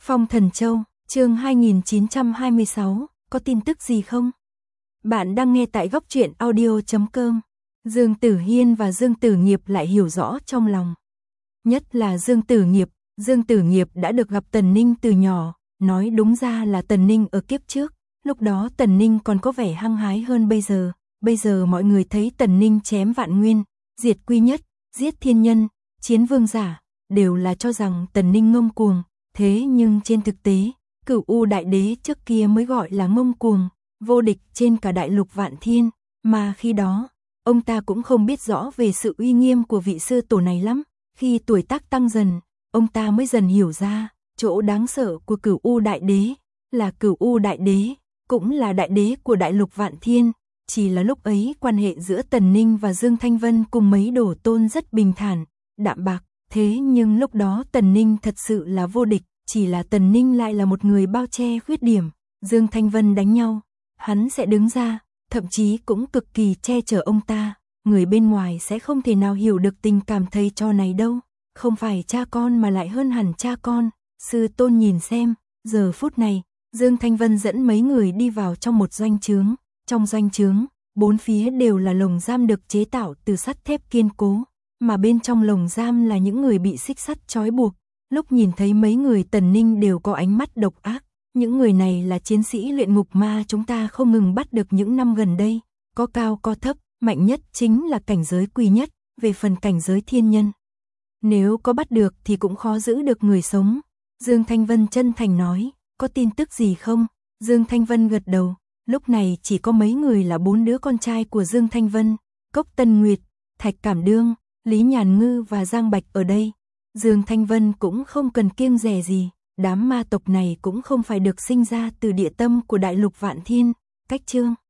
Phong Thần Châu, chương 2926, có tin tức gì không? Bạn đang nghe tại góc truyện audio.com. Dương Tử Hiên và Dương Tử Nghiệp lại hiểu rõ trong lòng. Nhất là Dương Tử Nghiệp đã được gặp Tần Ninh từ nhỏ, nói đúng ra là Tần Ninh ở kiếp trước, lúc đó Tần Ninh còn có vẻ hăng hái hơn bây giờ mọi người thấy Tần Ninh chém vạn nguyên, diệt quy nhất, giết thiên nhân, chiến vương giả, đều là cho rằng Tần Ninh ngông cuồng, thế nhưng trên thực tế, Cửu U Đại Đế trước kia mới gọi là ngông cuồng, vô địch trên cả đại lục vạn thiên, mà khi đó, ông ta cũng không biết rõ về sự uy nghiêm của vị sư tổ này lắm, khi tuổi tác tăng dần, ông ta mới dần hiểu ra, chỗ đáng sợ của Cửu U Đại Đế, là Cửu U Đại Đế, cũng là đại đế của đại lục vạn thiên, chỉ là lúc ấy quan hệ giữa Tần Ninh và Dương Thanh Vân cùng mấy đồ tôn rất bình thản, đạm bạc, thế nhưng lúc đó Tần Ninh thật sự là vô địch, chỉ là Tần Ninh lại là một người bao che khuyết điểm, Dương Thanh Vân đánh nhau, hắn sẽ đứng ra, thậm chí cũng cực kỳ che chở ông ta, người bên ngoài sẽ không thể nào hiểu được tình cảm thầy trò này đâu, không phải cha con mà lại hơn hẳn cha con, sư tôn nhìn xem, giờ phút này, Dương Thanh Vân dẫn mấy người đi vào trong một doanh trướng, trong doanh trướng, bốn phía đều là lồng giam được chế tạo từ sắt thép kiên cố, mà bên trong lồng giam là những người bị xích sắt trói buộc, lúc nhìn thấy mấy người Tần Ninh đều có ánh mắt độc ác, những người này là chiến sĩ luyện ngục ma chúng ta không ngừng bắt được những năm gần đây, có cao có thấp, mạnh nhất chính là cảnh giới quy nhất, về phần cảnh giới thiên nhân. Nếu có bắt được thì cũng khó giữ được người sống, Dương Thanh Vân chân thành nói, có tin tức gì không? Dương Thanh Vân gật đầu, lúc này chỉ có mấy người là 4 đứa con trai của Dương Thanh Vân, Cốc Tân Nguyệt, Thạch Cảm Đương, Lý Nhàn Ngư và Giang Bạch ở đây. Dương Thanh Vân cũng không cần kiêng dè gì, đám ma tộc này cũng không phải được sinh ra từ địa tâm của đại lục vạn thiên, cách chương